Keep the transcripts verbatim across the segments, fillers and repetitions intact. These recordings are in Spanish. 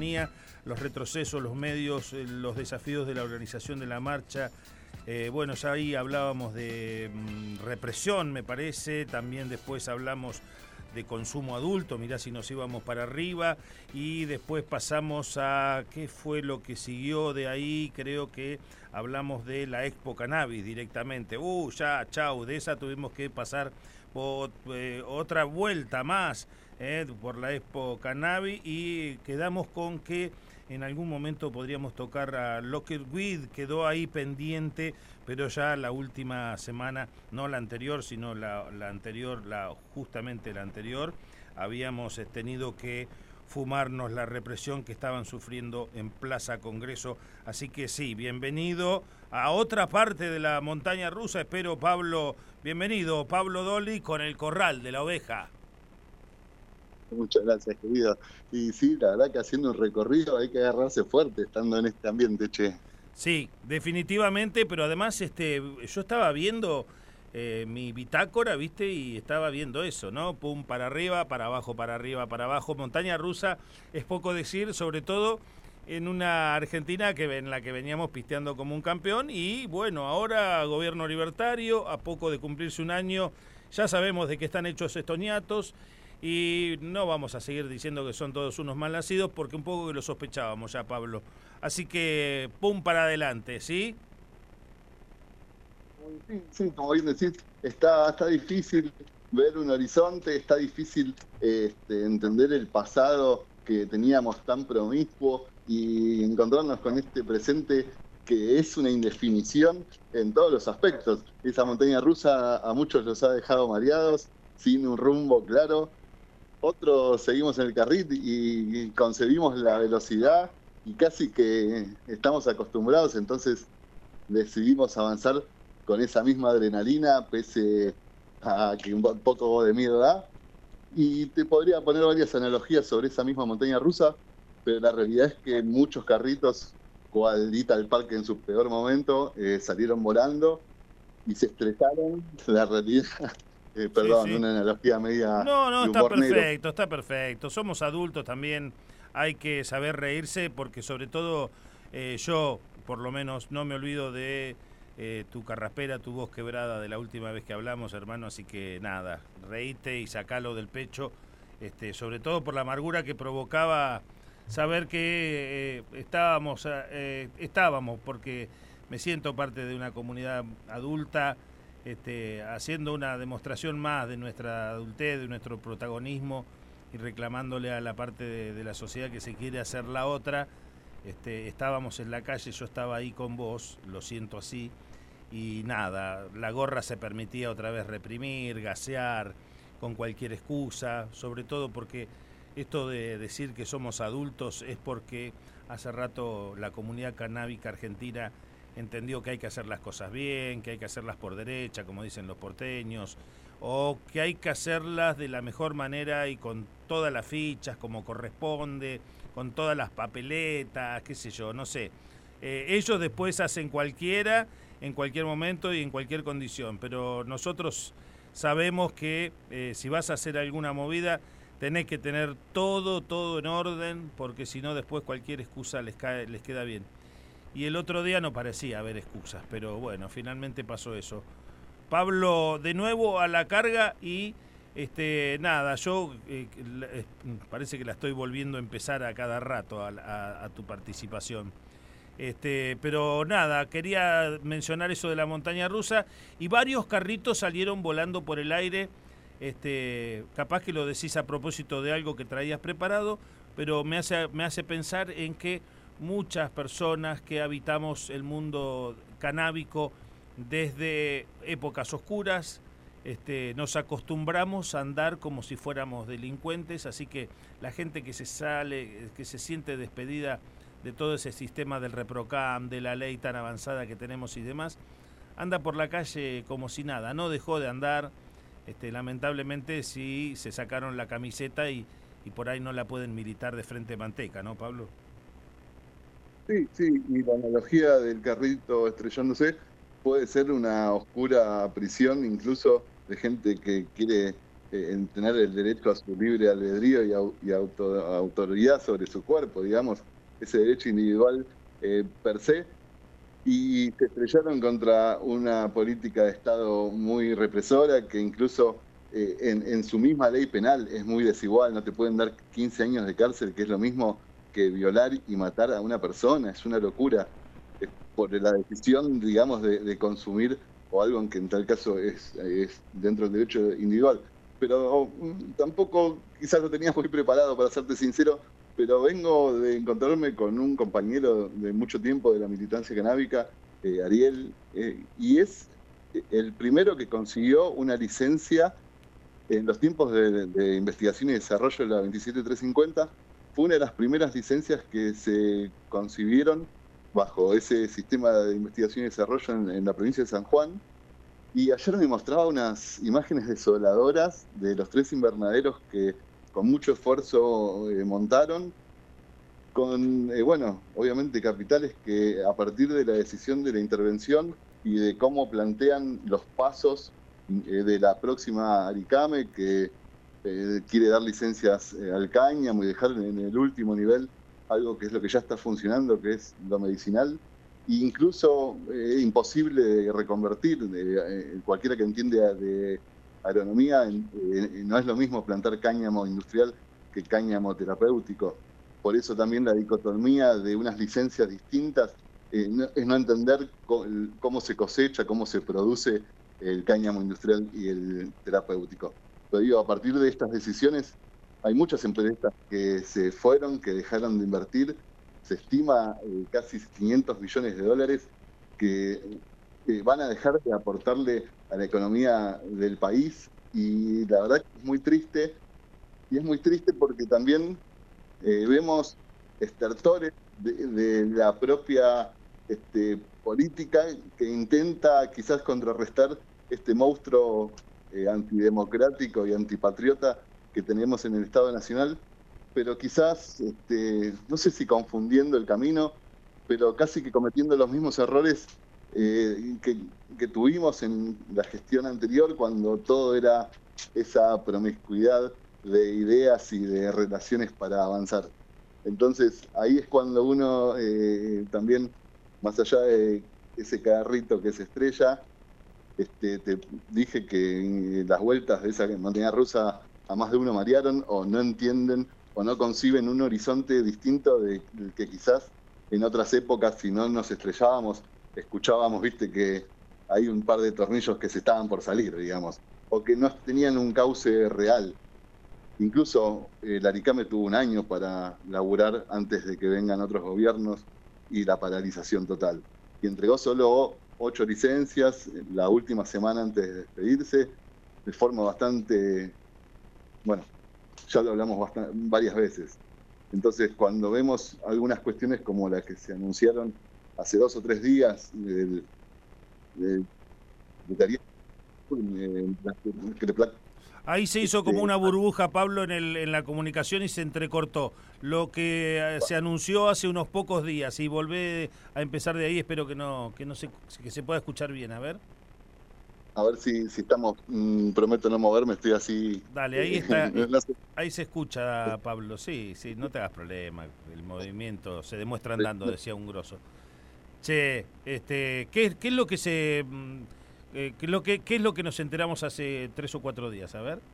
ciudadanía, los retrocesos, los medios, eh, los desafíos de la organización de la marcha. Eh, bueno, ya ahí hablábamos de mm, represión, me parece, también después hablamos de consumo adulto, mirá si nos íbamos para arriba, y después pasamos a qué fue lo que siguió de ahí. Creo que hablamos de la Expo Cannabis directamente. Uh, ya, chau, de esa tuvimos que pasar por eh, otra vuelta más eh, por la Expo Cannabis, y quedamos con que en algún momento podríamos tocar a Locked Weed, quedó ahí pendiente, pero ya la última semana, no la anterior, sino la, la anterior, la justamente la anterior, habíamos tenido que fumarnos la represión que estaban sufriendo en Plaza Congreso. Así que sí, bienvenido a otra parte de la montaña rusa. Espero, Pablo, bienvenido, Pablo Dolly, con el Corral de la Oveja. Muchas gracias, querido. Y sí, la verdad que haciendo un recorrido hay que agarrarse fuerte estando en este ambiente, che. Sí, definitivamente, pero además este, yo estaba viendo eh, mi bitácora, ¿viste? Y estaba viendo eso, ¿no? Pum, para arriba, para abajo, para arriba, para abajo. Montaña rusa es poco decir, sobre todo en una Argentina que en la que veníamos pisteando como un campeón. Y bueno, ahora gobierno libertario, a poco de cumplirse un año, ya sabemos de qué están hechos estos ñatos. Y no vamos a seguir diciendo que son todos unos malnacidos, porque un poco que lo sospechábamos ya, Pablo. Así que, pum, para adelante, ¿sí? Sí, sí, como bien decís, está, está difícil ver un horizonte, está difícil este, entender el pasado que teníamos tan promiscuo y encontrarnos con este presente que es una indefinición en todos los aspectos. Esa montaña rusa a muchos los ha dejado mareados, sin un rumbo claro. Otros seguimos en el carril y concebimos la velocidad y casi que estamos acostumbrados, entonces decidimos avanzar con esa misma adrenalina, pese a que un poco de miedo da. Y te podría poner varias analogías sobre esa misma montaña rusa, pero la realidad es que muchos carritos, cual Dita al Parque en su peor momento, eh, salieron volando y se estrellaron. La realidad... Eh, perdón, Sí, sí. una analogía media No, no, de está humor negro. perfecto, está perfecto. Somos adultos también, hay que saber reírse, porque sobre todo eh, yo, por lo menos, no me olvido de eh, tu carraspera, tu voz quebrada de la última vez que hablamos, hermano. Así que nada, reíte y sacalo del pecho, este, sobre todo por la amargura que provocaba saber que eh, estábamos, eh, estábamos, porque me siento parte de una comunidad adulta, Este, haciendo una demostración más de nuestra adultez, de nuestro protagonismo, y reclamándole a la parte de, de la sociedad que se quiere hacer la otra. Este, estábamos en la calle, yo estaba ahí con vos, lo siento así, y nada, la gorra se permitía otra vez reprimir, gasear, con cualquier excusa, sobre todo porque esto de decir que somos adultos es porque hace rato la comunidad canábica argentina entendió que hay que hacer las cosas bien, que hay que hacerlas por derecha, como dicen los porteños, o que hay que hacerlas de la mejor manera y con todas las fichas como corresponde, con todas las papeletas, qué sé yo, no sé. Eh, ellos después hacen cualquiera, en cualquier momento y en cualquier condición, pero nosotros sabemos que eh, si vas a hacer alguna movida, tenés que tener todo, todo en orden, porque si no después cualquier excusa les cae, les queda bien. Y el otro día no parecía haber excusas, pero bueno, finalmente pasó eso. Pablo, de nuevo a la carga y este nada, yo eh, eh, parece que la estoy volviendo a empezar a cada rato a, a, a tu participación. Este, pero nada, quería mencionar eso de la montaña rusa, y varios carritos salieron volando por el aire. Este, capaz que lo decís a propósito de algo que traías preparado, pero me hace, me hace pensar en que muchas personas que habitamos el mundo canábico desde épocas oscuras, este, nos acostumbramos a andar como si fuéramos delincuentes, así que la gente que se sale, que se siente despedida de todo ese sistema del ReproCam, de la ley tan avanzada que tenemos y demás, anda por la calle como si nada, no dejó de andar. Este, lamentablemente sí se sacaron la camiseta y, y por ahí no la pueden militar de frente manteca, ¿no, Pablo? Sí, sí, y la analogía del carrito estrellándose puede ser una oscura prisión, incluso de gente que quiere eh, en tener el derecho a su libre albedrío y, au, y auto, autoridad sobre su cuerpo, digamos, ese derecho individual eh, per se, y se estrellaron contra una política de Estado muy represora que incluso eh, en, en su misma ley penal es muy desigual, no te pueden dar quince años de cárcel, que es lo mismo que violar y matar a una persona, es una locura, es por la decisión, digamos, de, de consumir o algo en que en tal caso es, es dentro del derecho individual. Pero um, tampoco quizás lo tenías muy preparado, para serte sincero, pero vengo de encontrarme con un compañero de mucho tiempo de la militancia canábica, eh, Ariel, eh, y es el primero que consiguió una licencia en los tiempos de, de investigación y desarrollo de la veintisiete mil trescientos cincuenta. Fue una de las primeras licencias que se concibieron bajo ese sistema de investigación y desarrollo en, en la provincia de San Juan. Y ayer me mostraba unas imágenes desoladoras de los tres invernaderos que con mucho esfuerzo eh, montaron, con, eh, bueno, obviamente capitales que a partir de la decisión de la intervención y de cómo plantean los pasos eh, de la próxima Aricame, que eh, quiere dar licencias eh, al cáñamo y dejar en el último nivel algo que es lo que ya está funcionando, que es lo medicinal, e incluso eh, imposible de reconvertir. De, eh, cualquiera que entiende de agronomía, eh, no es lo mismo plantar cáñamo industrial que cáñamo terapéutico. Por eso también la dicotomía de unas licencias distintas eh, no, es no entender cómo se cosecha, cómo se produce el cáñamo industrial y el terapéutico. Lo digo, a partir de estas decisiones hay muchas empresas que se fueron, que dejaron de invertir. Se estima eh, casi quinientos billones de dólares que, que van a dejar de aportarle a la economía del país, y la verdad que es muy triste, y es muy triste porque también eh, vemos estertores de, de la propia este, política que intenta quizás contrarrestar este monstruo eh, antidemocrático y antipatriota que tenemos en el Estado Nacional, pero quizás, este, no sé si confundiendo el camino, pero casi que cometiendo los mismos errores eh, que, que tuvimos en la gestión anterior, cuando todo era esa promiscuidad de ideas y de relaciones para avanzar. Entonces, ahí es cuando uno eh, también, más allá de ese carrito que se estrella, este, te dije que las vueltas de esa montaña rusa a más de uno marearon, o no entienden o no conciben un horizonte distinto del que quizás en otras épocas, si no nos estrellábamos, escuchábamos, viste, que hay un par de tornillos que se estaban por salir, digamos, o que no tenían un cauce real. Incluso eh, el Aricame tuvo un año para laburar antes de que vengan otros gobiernos y la paralización total. Y entregó solo ocho licencias la última semana antes de despedirse, de forma bastante, bueno, ya lo hablamos bastante, varias veces. Entonces, cuando vemos algunas cuestiones como las que se anunciaron hace dos o tres días del, del, del, del, del Ahí se hizo como una burbuja, Pablo, en, el, en la comunicación y se entrecortó. Lo que se anunció hace unos pocos días, y volvé a empezar de ahí, espero que no que no se, que se pueda escuchar bien, a ver. A ver si, si estamos, mmm, prometo no moverme, estoy así. Dale, ahí está, no sé. Ahí se escucha, Pablo, sí, sí, no te hagas problema, el movimiento se demuestra andando, decía un grosso. Che, este, ¿qué, qué es lo que se... Eh, ¿qué, lo que, ¿Qué es lo que nos enteramos hace tres o cuatro días? A ver.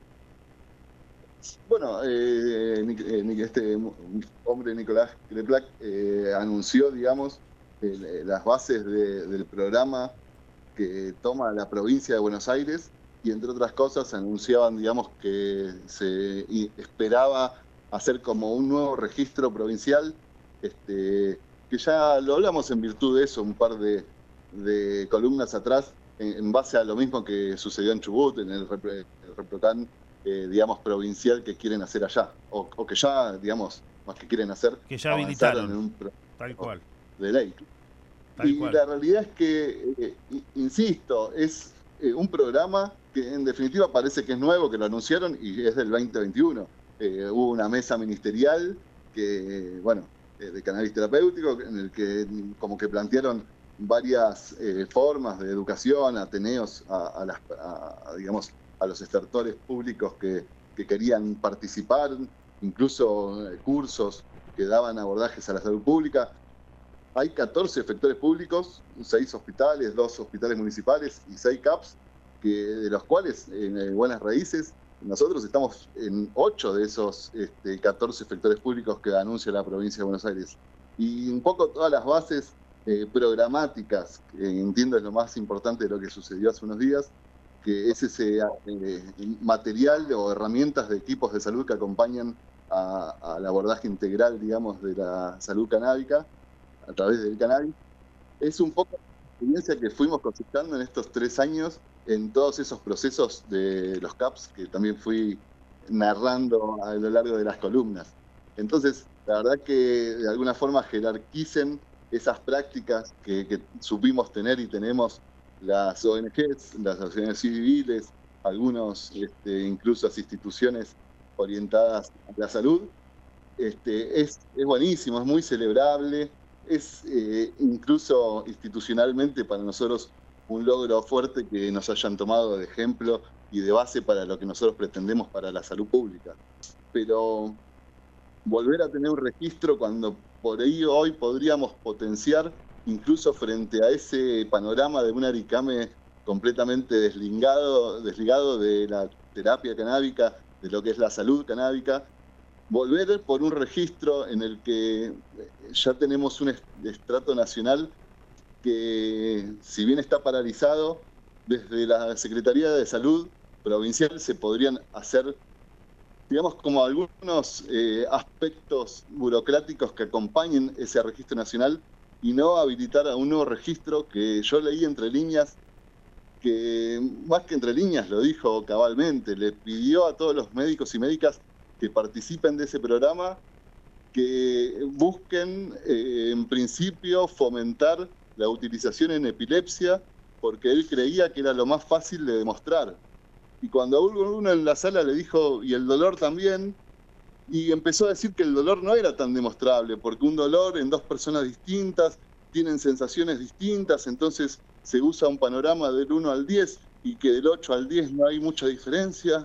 Bueno, eh, este hombre, Nicolás Creplac, eh, anunció, digamos, eh, las bases de, del programa que toma la provincia de Buenos Aires, y entre otras cosas anunciaban, digamos, que se esperaba hacer como un nuevo registro provincial, este, que ya lo hablamos en virtud de eso un par de, de columnas atrás, en base a lo mismo que sucedió en Chubut, en el, el Reprocan, eh, digamos, provincial que quieren hacer allá, o, o que ya, digamos, más que quieren hacer, que ya habilitaron, en un tal cual, de ley. Tal y cual. La realidad es que, eh, insisto, es eh, un programa que en definitiva parece que es nuevo, que lo anunciaron y es del veinte veintiuno. Eh, hubo una mesa ministerial que, bueno, eh, de cannabis terapéutico, en el que como que plantearon varias eh, formas de educación, ateneos a, a las, a, a, digamos, a los estertores públicos que, que querían participar, incluso eh, cursos que daban abordajes a la salud pública. Hay catorce efectores públicos, seis hospitales, dos hospitales municipales y seis C A Ps, que, de los cuales en eh, Buenas Raíces nosotros estamos en ocho de esos este, catorce efectores públicos que anuncia la provincia de Buenos Aires. Y un poco todas las bases eh, programáticas, que entiendo es lo más importante de lo que sucedió hace unos días, que es ese eh, material o herramientas de equipos de salud que acompañan a, al abordaje integral, digamos, de la salud canábica a través del cannabis. Es un poco la experiencia que fuimos cosechando en estos tres años en todos esos procesos de los C A Ps que también fui narrando a lo largo de las columnas. Entonces, la verdad que de alguna forma jerarquicen esas prácticas que, que supimos tener y tenemos las O N Ges, las asociaciones civiles, algunos este, incluso las instituciones orientadas a la salud. Este, es, es buenísimo, es muy celebrable, es eh, incluso institucionalmente para nosotros un logro fuerte que nos hayan tomado de ejemplo y de base para lo que nosotros pretendemos para la salud pública. Pero volver a tener un registro cuando por ahí hoy podríamos potenciar, incluso frente a ese panorama de un Aricame completamente desligado, desligado de la terapia canábica, de lo que es la salud canábica, volver por un registro en el que ya tenemos un estrato nacional que, si bien está paralizado, desde la Secretaría de Salud provincial se podrían hacer, digamos, como algunos eh, aspectos burocráticos que acompañen ese registro nacional y no habilitar a un nuevo registro que yo leí entre líneas, que más que entre líneas lo dijo cabalmente, le pidió a todos los médicos y médicas que participen de ese programa, que busquen eh, en principio fomentar la utilización en epilepsia, porque él creía que era lo más fácil de demostrar. Y cuando uno en la sala le dijo, y el dolor también, y empezó a decir que el dolor no era tan demostrable, porque un dolor en dos personas distintas tienen sensaciones distintas, entonces se usa un panorama del uno al diez, y que del ocho al diez no hay mucha diferencia.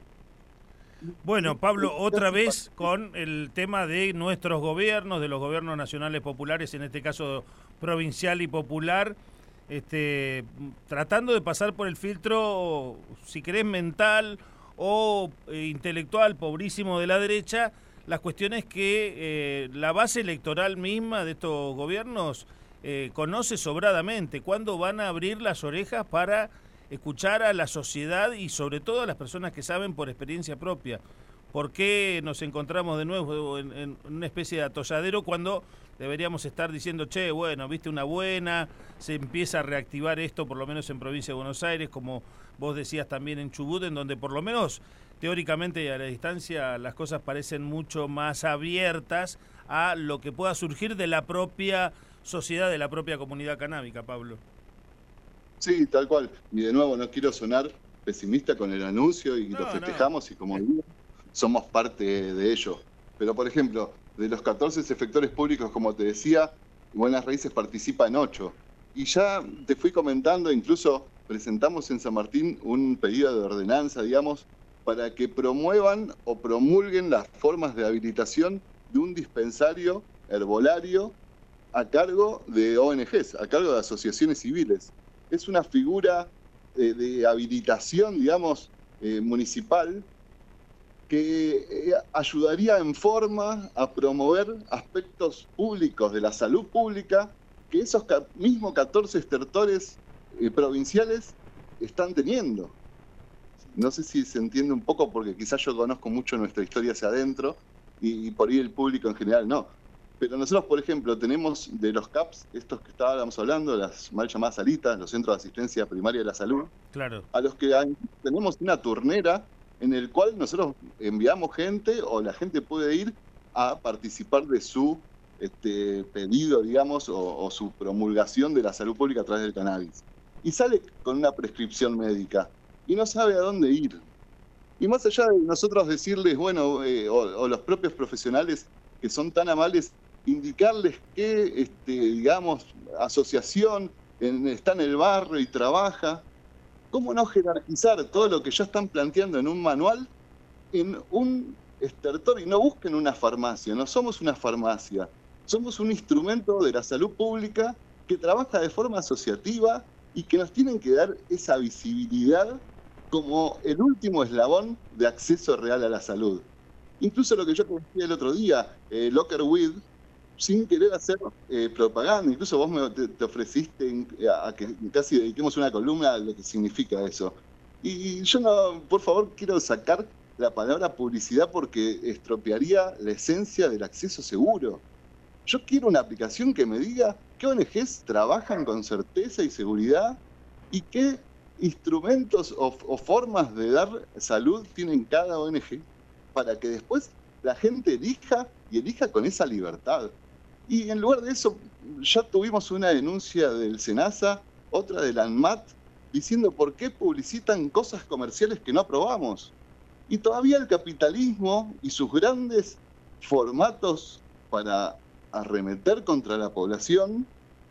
Bueno, Pablo, otra vez con el tema de nuestros gobiernos, de los gobiernos nacionales populares, en este caso provincial y popular, este, tratando de pasar por el filtro, si querés, mental o eh, intelectual, pobrísimo de la derecha, las cuestiones que eh, la base electoral misma de estos gobiernos eh, conoce sobradamente. ¿Cuándo van a abrir las orejas para escuchar a la sociedad y sobre todo a las personas que saben por experiencia propia? ¿Por qué nos encontramos de nuevo en, en una especie de atolladero cuando deberíamos estar diciendo, che, bueno, viste una buena, se empieza a reactivar esto por lo menos en Provincia de Buenos Aires, como vos decías también en Chubut, en donde por lo menos teóricamente y a la distancia las cosas parecen mucho más abiertas a lo que pueda surgir de la propia sociedad, de la propia comunidad canábica, Pablo? Sí, tal cual. Y de nuevo, no quiero sonar pesimista con el anuncio y no, lo festejamos no. Y como digo, somos parte de ello. Pero, por ejemplo, de los catorce efectores públicos, como te decía, Buenas Raíces participa en ocho. Y ya te fui comentando, incluso presentamos en San Martín un pedido de ordenanza, digamos, para que promuevan o promulguen las formas de habilitación de un dispensario herbolario a cargo de O N Ges, a cargo de asociaciones civiles. Es una figura eh, de habilitación, digamos, eh, municipal, que eh, ayudaría en forma a promover aspectos públicos de la salud pública que esos mismos catorce estertores eh, provinciales están teniendo. No sé si se entiende un poco, porque quizás yo conozco mucho nuestra historia hacia adentro y, y por ahí el público en general no. Pero nosotros, por ejemplo, tenemos de los C A Ps, estos que estábamos hablando, las mal llamadas salitas, los centros de asistencia primaria de la salud, claro, a los que hay, tenemos una turnera en el cual nosotros enviamos gente o la gente puede ir a participar de su este, pedido, digamos, o, o su promulgación de la salud pública a través del cannabis. Y sale con una prescripción médica y no sabe a dónde ir. Y más allá de nosotros decirles, bueno, eh, o, o los propios profesionales que son tan amables, indicarles qué, este, digamos, asociación en, está en el barrio y trabaja, ¿Cómo no jerarquizar todo lo que ya están planteando en un manual en un estertor? Y no busquen una farmacia, no somos una farmacia, somos un instrumento de la salud pública que trabaja de forma asociativa y que nos tienen que dar esa visibilidad como el último eslabón de acceso real a la salud. Incluso lo que yo te decía el otro día, eh, Locker With, sin querer hacer eh, propaganda, incluso vos me, te, te ofreciste en, a, a que casi dediquemos una columna a lo que significa eso. Y yo no, por favor, quiero sacar la palabra publicidad porque estropearía la esencia del acceso seguro. Yo quiero una aplicación que me diga qué O N Ges trabajan con certeza y seguridad y qué instrumentos o, o formas de dar salud tienen cada O N Ge para que después la gente elija y elija con esa libertad. Y en lugar de eso, ya tuvimos una denuncia del SENASA, otra del ANMAT, diciendo por qué publicitan cosas comerciales que no aprobamos. Y todavía el capitalismo y sus grandes formatos para arremeter contra la población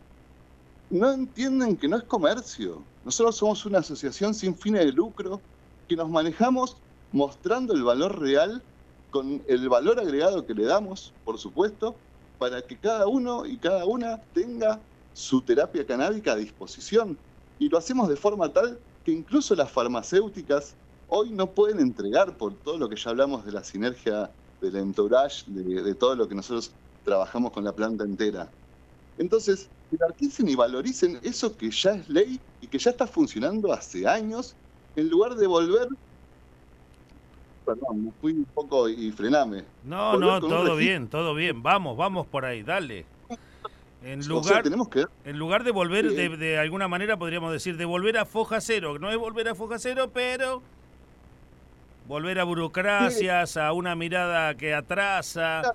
no entienden que no es comercio. Nosotros somos una asociación sin fines de lucro que nos manejamos mostrando el valor real con el valor agregado que le damos, por supuesto, para que cada uno y cada una tenga su terapia canábica a disposición. Y lo hacemos de forma tal que incluso las farmacéuticas hoy no pueden entregar, por todo lo que ya hablamos de la sinergia del entourage, de, de todo lo que nosotros trabajamos con la planta entera. Entonces, jerarquicen y valoricen eso que ya es ley y que ya está funcionando hace años, en lugar de volver... Perdón, me fui un poco y frename. No, no, todo bien, todo bien. Vamos, vamos por ahí, dale. En lugar, o sea, tenemos que... en lugar de volver, sí. de, de alguna manera podríamos decir, de volver a foja cero. No es volver a foja cero, pero volver a burocracias, sí. a una mirada que atrasa.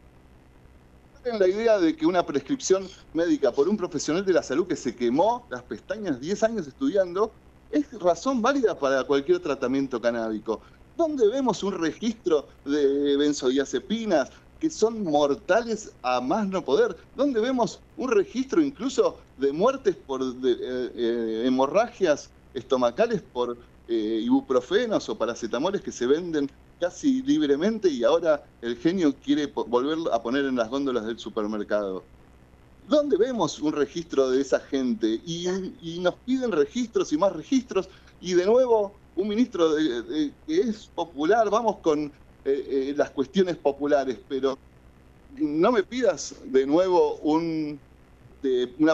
En la idea de que una prescripción médica por un profesional de la salud que se quemó las pestañas diez años estudiando es razón válida para cualquier tratamiento canábico. ¿Dónde vemos un registro de benzodiazepinas que son mortales a más no poder? ¿Dónde vemos un registro incluso de muertes por de, eh, eh, hemorragias estomacales por eh, ibuprofenos o paracetamoles que se venden casi libremente y ahora el genio quiere volver a poner en las góndolas del supermercado? ¿Dónde vemos un registro de esa gente? Y, y nos piden registros y más registros y de nuevo... un ministro de, de, que es popular, vamos con eh, eh, las cuestiones populares, pero no me pidas de nuevo un, de, una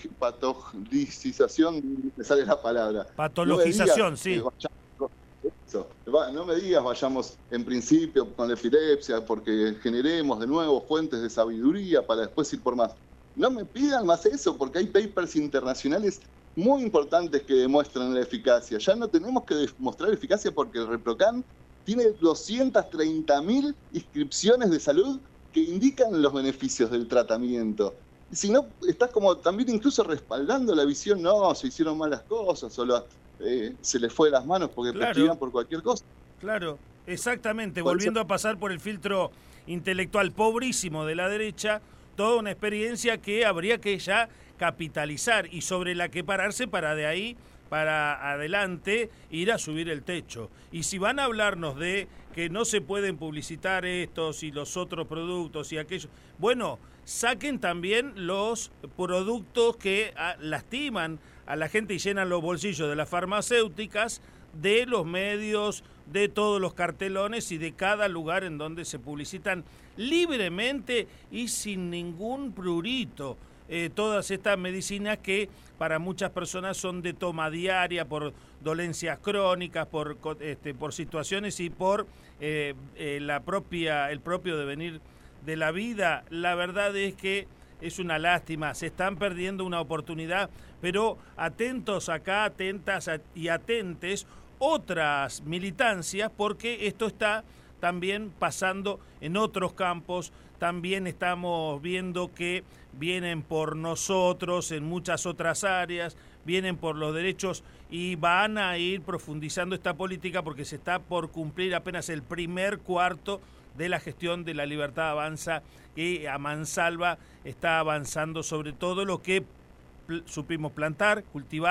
patologización, me sale la palabra. Patologización, no sí. Vayamos, eso, no me digas vayamos en principio con la epilepsia porque generemos de nuevo fuentes de sabiduría para después ir por más. No me pidan más eso porque hay papers internacionales muy importantes que demuestran la eficacia. Ya no tenemos que demostrar eficacia porque el ReproCan tiene doscientas treinta mil inscripciones de salud que indican los beneficios del tratamiento. Y si no, estás como también incluso respaldando la visión, no, se hicieron malas cosas, o la, eh, se les fue de las manos porque claro, prescribían por cualquier cosa. Claro, exactamente, por volviendo eso... a pasar por el filtro intelectual pobrísimo de la derecha, toda una experiencia que habría que ya capitalizar y sobre la que pararse para de ahí para adelante ir a subir el techo. Y si van a hablarnos de que no se pueden publicitar estos y los otros productos y aquellos, bueno, saquen también los productos que a, lastiman a la gente y llenan los bolsillos de las farmacéuticas, de los medios, de todos los cartelones y de cada lugar en donde se publicitan libremente y sin ningún prurito. Eh, todas estas medicinas que para muchas personas son de toma diaria por dolencias crónicas, por este, por situaciones y por eh, eh, la propia el propio devenir de la vida. La verdad es que es una lástima, se están perdiendo una oportunidad, pero atentos acá, atentas y atentes otras militancias, porque esto está también pasando en otros campos. También estamos viendo que vienen por nosotros en muchas otras áreas, vienen por los derechos y van a ir profundizando esta política porque se está por cumplir apenas el primer cuarto de la gestión de La Libertad Avanza, que a mansalva está avanzando sobre todo lo que pl- supimos plantar, cultivar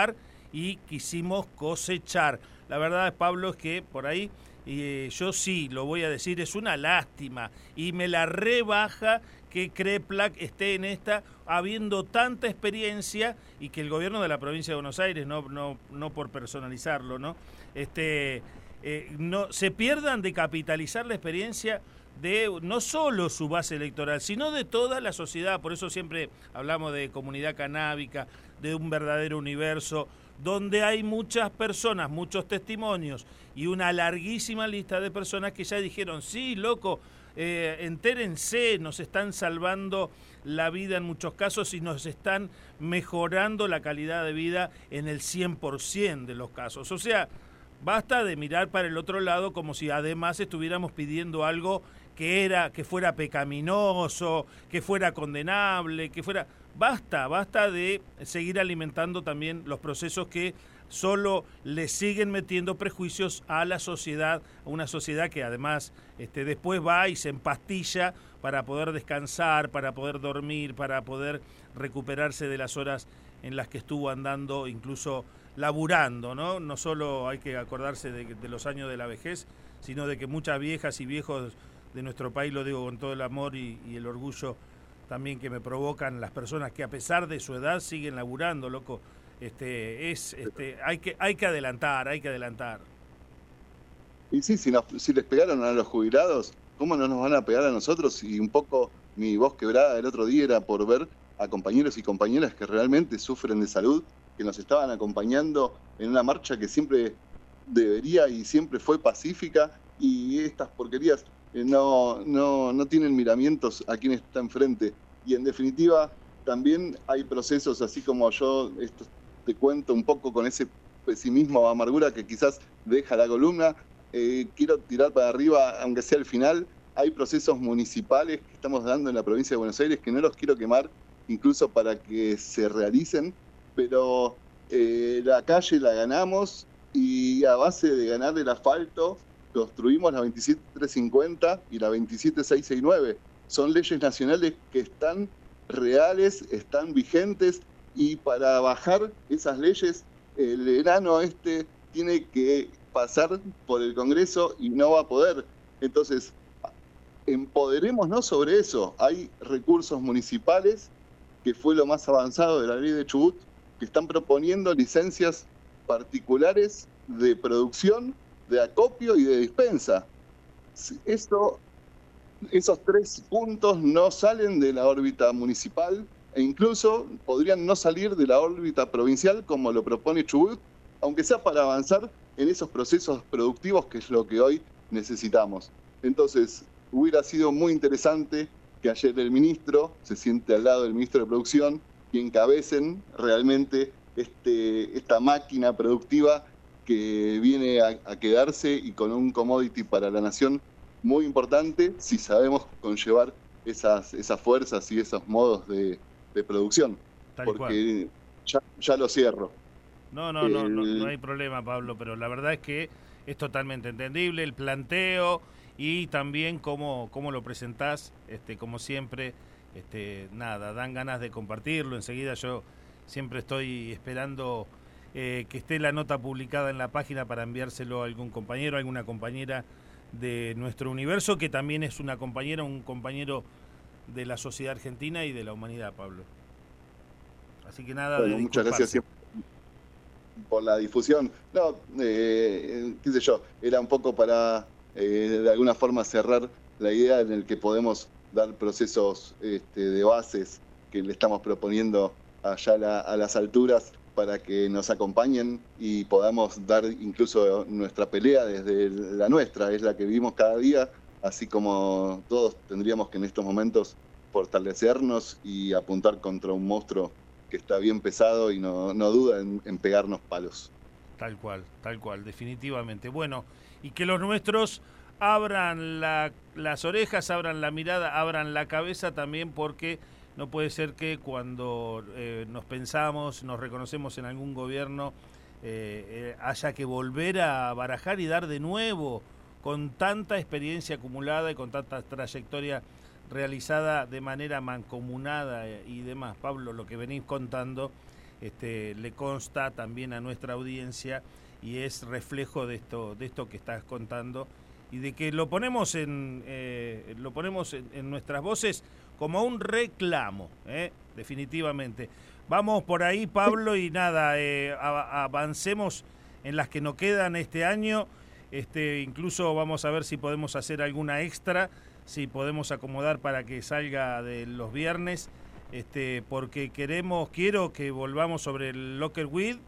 y quisimos cosechar. La verdad, Pablo, es que por ahí eh, yo sí lo voy a decir, es una lástima y me la rebaja que Kreplak esté en esta, habiendo tanta experiencia, y que el gobierno de la provincia de Buenos Aires, no, no, no por personalizarlo, ¿no? Este, eh, no se pierdan de capitalizar la experiencia de no solo su base electoral, sino de toda la sociedad. Por eso siempre hablamos de comunidad canábica, de un verdadero universo, donde hay muchas personas, muchos testimonios y una larguísima lista de personas que ya dijeron, sí, loco, eh, entérense, nos están salvando la vida en muchos casos y nos están mejorando la calidad de vida en el cien por ciento de los casos. O sea, basta de mirar para el otro lado como si además estuviéramos pidiendo algo que era, que fuera pecaminoso, que fuera condenable, que fuera... Basta, basta de seguir alimentando también los procesos que solo le siguen metiendo prejuicios a la sociedad, a una sociedad que además este, después va y se empastilla para poder descansar, para poder dormir, para poder recuperarse de las horas en las que estuvo andando, incluso laburando, ¿no? No solo hay que acordarse de, de los años de la vejez, sino de que muchas viejas y viejos de nuestro país, lo digo con todo el amor y, y el orgullo también que me provocan las personas que a pesar de su edad siguen laburando, loco. Este, es, este, hay que, hay que adelantar, hay que adelantar. Y sí, si, nos, si les pegaron a los jubilados, ¿cómo no nos van a pegar a nosotros? Y un poco mi voz quebrada el otro día era por ver a compañeros y compañeras que realmente sufren de salud, que nos estaban acompañando en una marcha que siempre debería y siempre fue pacífica, y estas porquerías no, no, no tienen miramientos a quien está enfrente. Y en definitiva, también hay procesos, así como yo esto te cuento un poco con ese pesimismo o amargura que quizás deja la columna, eh, quiero tirar para arriba, aunque sea el final. Hay procesos municipales que estamos dando en la provincia de Buenos Aires que no los quiero quemar, incluso para que se realicen, pero eh, la calle la ganamos y a base de ganar el asfalto construimos la veintisiete trescientos cincuenta y la veintisiete seiscientos sesenta y nueve. Son leyes nacionales que están reales, están vigentes, y para bajar esas leyes el enano este tiene que pasar por el Congreso y no va a poder. Entonces, empoderémonos sobre eso. Hay recursos municipales, que fue lo más avanzado de la ley de Chubut, que están proponiendo licencias particulares de producción, de acopio y de dispensa. Esto, esos tres puntos no salen de la órbita municipal e incluso podrían no salir de la órbita provincial como lo propone Chubut, aunque sea para avanzar en esos procesos productivos, que es lo que hoy necesitamos. Entonces, hubiera sido muy interesante que ayer el ministro se siente al lado del ministro de Producción y encabecen realmente este, esta máquina productiva que viene a, a quedarse, y con un commodity para la nación muy importante si sabemos conllevar esas, esas fuerzas y esos modos de, de producción. Tal Porque cual. Ya, ya lo cierro. No, no, no, no, no hay problema, Pablo, pero la verdad es que es totalmente entendible el planteo y también cómo, cómo lo presentás, este, como siempre, este, nada, dan ganas de compartirlo. Enseguida yo siempre estoy esperando eh, que esté la nota publicada en la página para enviárselo a algún compañero, a alguna compañera de nuestro universo, que también es una compañera, un compañero de la sociedad argentina y de la humanidad, Pablo. Así que nada, bueno, de muchas gracias siempre por la difusión. No, eh, qué sé yo, era un poco para eh, de alguna forma cerrar la idea en el que podemos dar procesos este, de bases que le estamos proponiendo allá a, la, a las alturas, para que nos acompañen y podamos dar incluso nuestra pelea desde la nuestra, es la que vivimos cada día, así como todos tendríamos que en estos momentos fortalecernos y apuntar contra un monstruo que está bien pesado y no, no duda en, en pegarnos palos. Tal cual, tal cual, definitivamente. Bueno, y que los nuestros abran la, las orejas, abran la mirada, abran la cabeza también, porque no puede ser que cuando eh, nos pensamos, nos reconocemos en algún gobierno, eh, eh, haya que volver a barajar y dar de nuevo, con tanta experiencia acumulada y con tanta trayectoria realizada de manera mancomunada y demás. Pablo, lo que venís contando este, le consta también a nuestra audiencia y es reflejo de esto, de esto que estás contando y de que lo ponemos en, eh, lo ponemos en, en nuestras voces como un reclamo, ¿eh? Definitivamente. Vamos por ahí, Pablo, y nada, eh, a, avancemos en las que nos quedan este año. Este, incluso vamos a ver si podemos hacer alguna extra, si podemos acomodar para que salga de los viernes, este, porque queremos, quiero que volvamos sobre el Locker Weed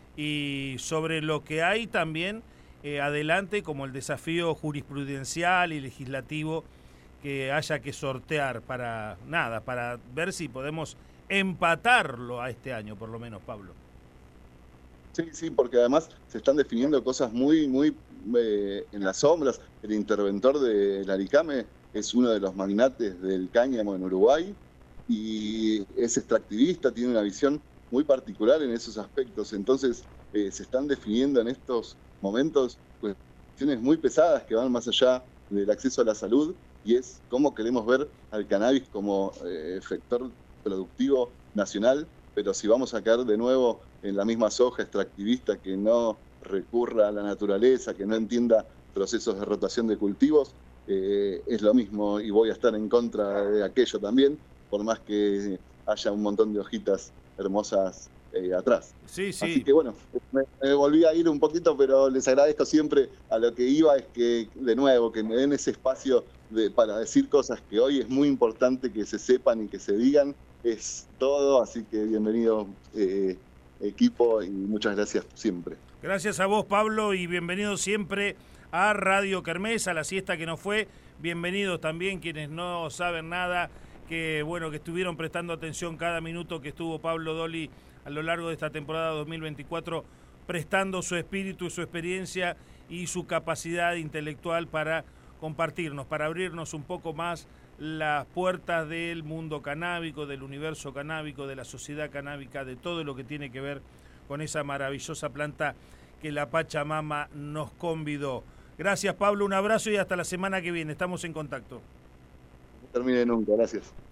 y sobre lo que hay también eh, adelante, como el desafío jurisprudencial y legislativo que haya que sortear para nada, para ver si podemos empatarlo a este año, por lo menos, Pablo. Sí, sí, porque además se están definiendo cosas muy, muy eh, en las sombras. El interventor del Aricame es uno de los magnates del cáñamo en Uruguay y es extractivista, tiene una visión muy particular en esos aspectos. Entonces eh, se están definiendo en estos momentos cuestiones muy pesadas que van más allá del acceso a la salud, y es cómo queremos ver al cannabis como eh, factor productivo nacional, pero si vamos a caer de nuevo en la misma soja extractivista que no recurra a la naturaleza, que no entienda procesos de rotación de cultivos, eh, es lo mismo y voy a estar en contra de aquello también, por más que haya un montón de hojitas hermosas eh, atrás. Sí, sí. Así que bueno, me, me volví a ir un poquito, pero les agradezco siempre. A lo que iba es que, de nuevo, que me den ese espacio de, para decir cosas que hoy es muy importante que se sepan y que se digan. Es todo, así que bienvenido eh, equipo y muchas gracias siempre. Gracias a vos, Pablo, y bienvenido siempre a Radio Kermés, a la siesta que nos fue. Bienvenidos también quienes no saben nada, que bueno, que estuvieron prestando atención cada minuto que estuvo Pablo Dolly a lo largo de esta temporada dos mil veinticuatro, prestando su espíritu, su experiencia y su capacidad intelectual para compartirnos, para abrirnos un poco más las puertas del mundo canábico, del universo canábico, de la sociedad canábica, de todo lo que tiene que ver con esa maravillosa planta que la Pachamama nos convidó. Gracias, Pablo, un abrazo y hasta la semana que viene. Estamos en contacto. No termine nunca, gracias.